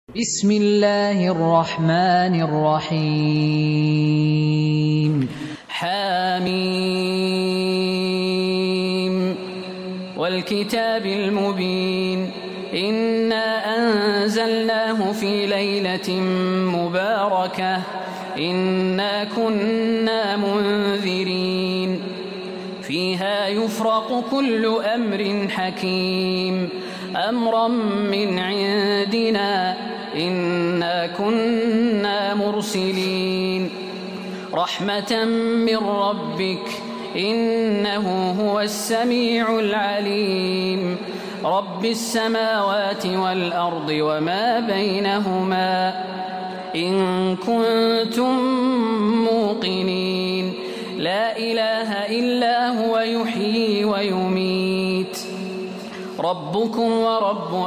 بسم الله الرحمن الرحيم حميم والكتاب المبين إنا أنزلناه في ليلة مباركة إنا كنا منذرين فيها يفرق كل أمر حكيم أمرا من عندنا إنا كنا مرسلين رحمة من ربك إنه هو السميع العليم رب السماوات والأرض وما بينهما إن كنتم موقنين لا إله إلا هو يحيي ويميت ربكم ورب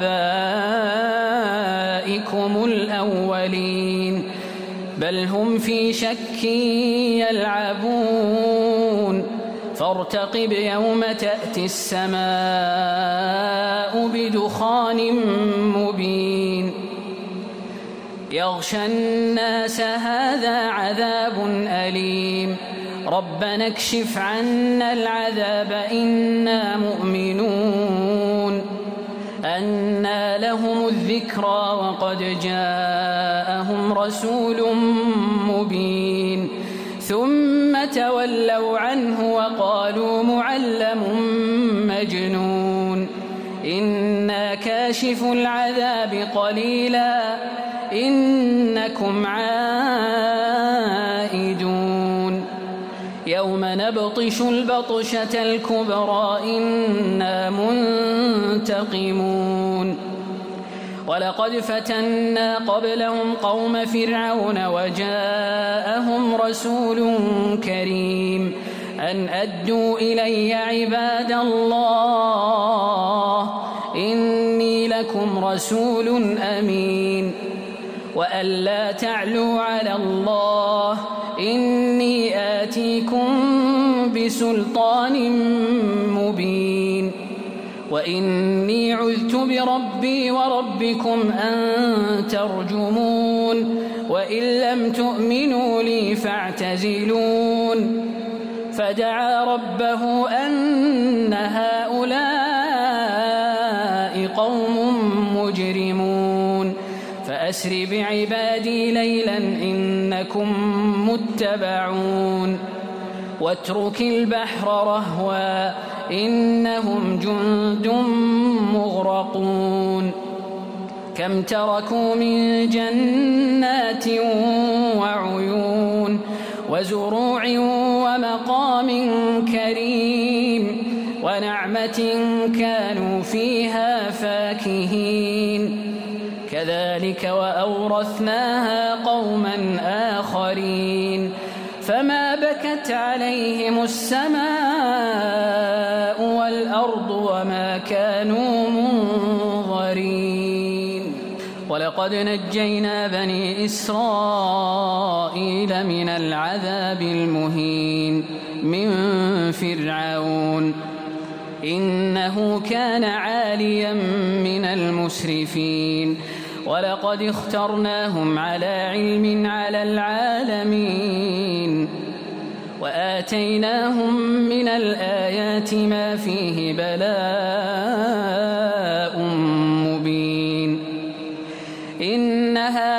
آبائكم الأولين بل هم في شك يلعبون فارتقب يوم تأتي السماء بدخان مبين يغشى الناس هذا عذاب أليم ربنا اكشف عنا العذاب إنا مؤمنون أنى لهم الذكرى وقد جاءهم رسول مبين ثم تولوا عنه وقالوا معلم مجنون إنا كاشف العذاب قليلا إنكم عائدون يوم نبطش البطشة الكبرى إنا منتقمون ولقد فتنا قبلهم قوم فرعون وجاءهم رسول كريم أن أدوا إلي عباد الله إني لكم رسول أمين وأن لا تعلوا على الله إني آتيكم بسلطان مبين وإني عذت بربي وربكم أن ترجمون وإن لم تؤمنوا لي فاعتزلون فدعا ربه أن هؤلاء قوم مجرمون فأسر بعبادي ليلا إنكم متبعون واترك البحر رهوا إنهم جند مغرقون كم تركوا من جنات وعيون وزروع ومقام كريم ونعمة كانوا فيها فاكهين كذلك وأورثناها قوما آخرين فما بكت عليهم السماء والأرض وما كانوا منظرين ولقد نجينا بني إسرائيل من العذاب المهين من فرعون إنه كان عاليا من المسرفين ولقد اخترناهم على علم على العالمين وآتيناهم من الآيات ما فيه بلاء مبين إن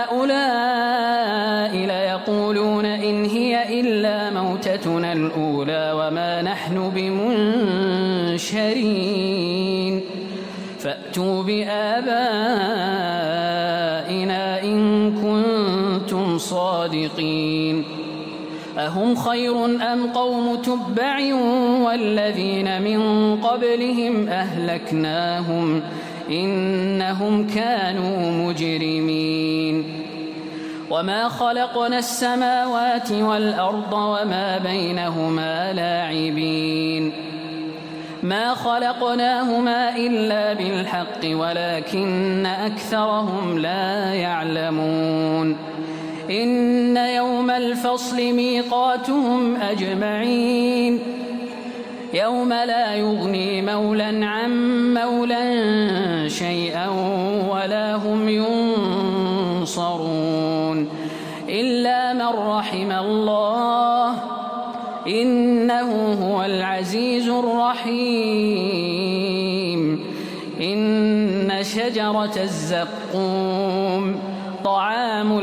هؤلاء ليقولون إن هي إلا موتتنا الأولى وما نحن بمنشرين فأتوا بآبائنا إن كنتم صادقين أهم خير أم قوم تبع والذين من قبلهم أهلكناهم إنهم كانوا مجرمين وما خلقنا السماوات والأرض وما بينهما لاعبين ما خلقناهما إلا بالحق ولكن أكثرهم لا يعلمون إن يوم الفصل ميقاتهم أجمعين يوم لا يغني مولى عن مولى شيئا ولا هم ينصرون ينصرون إلا من رحم الله إنه هو العزيز الرحيم. إن شجرة الزقوم طعام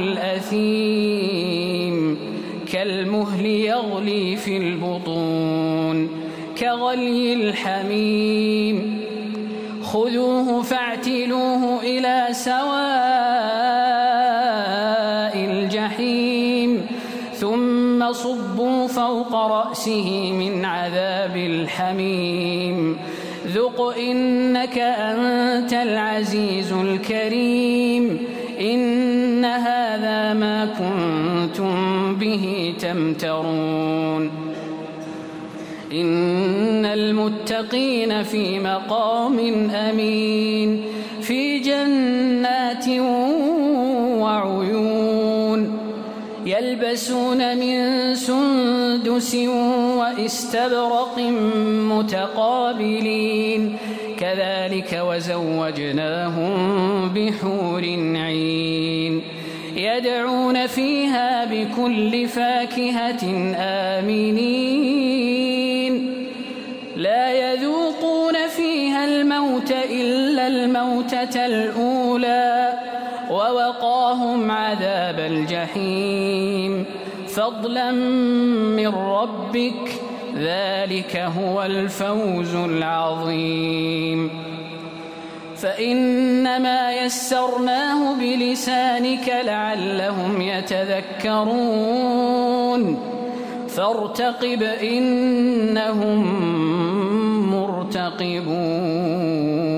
الأثيم كالمهل يغلي في البطون كغلي الحميم خذوه فاعتلوه إلى سواء الجحيم ثم صبوا فوق رأسه من عذاب الحميم ذق إنك أنت العزيز الكريم. إن هذا ما كنتم به تمترون. إن المتقين في مقام أمين في جنات وعيون يلبسون من سندس وإستبرق متقابلين كذلك وزوجناهم بحور عين يدعون فيها بكل فاكهة آمنين لا يذوقون فيها الموت إلا الموتة الأولى ووقاهم عذاب الجحيم فضلا من ربك ذلك هو الفوز العظيم. فإنما يسرناه بلسانك لعلهم يتذكرون فارتقب إنهم مرتقبون.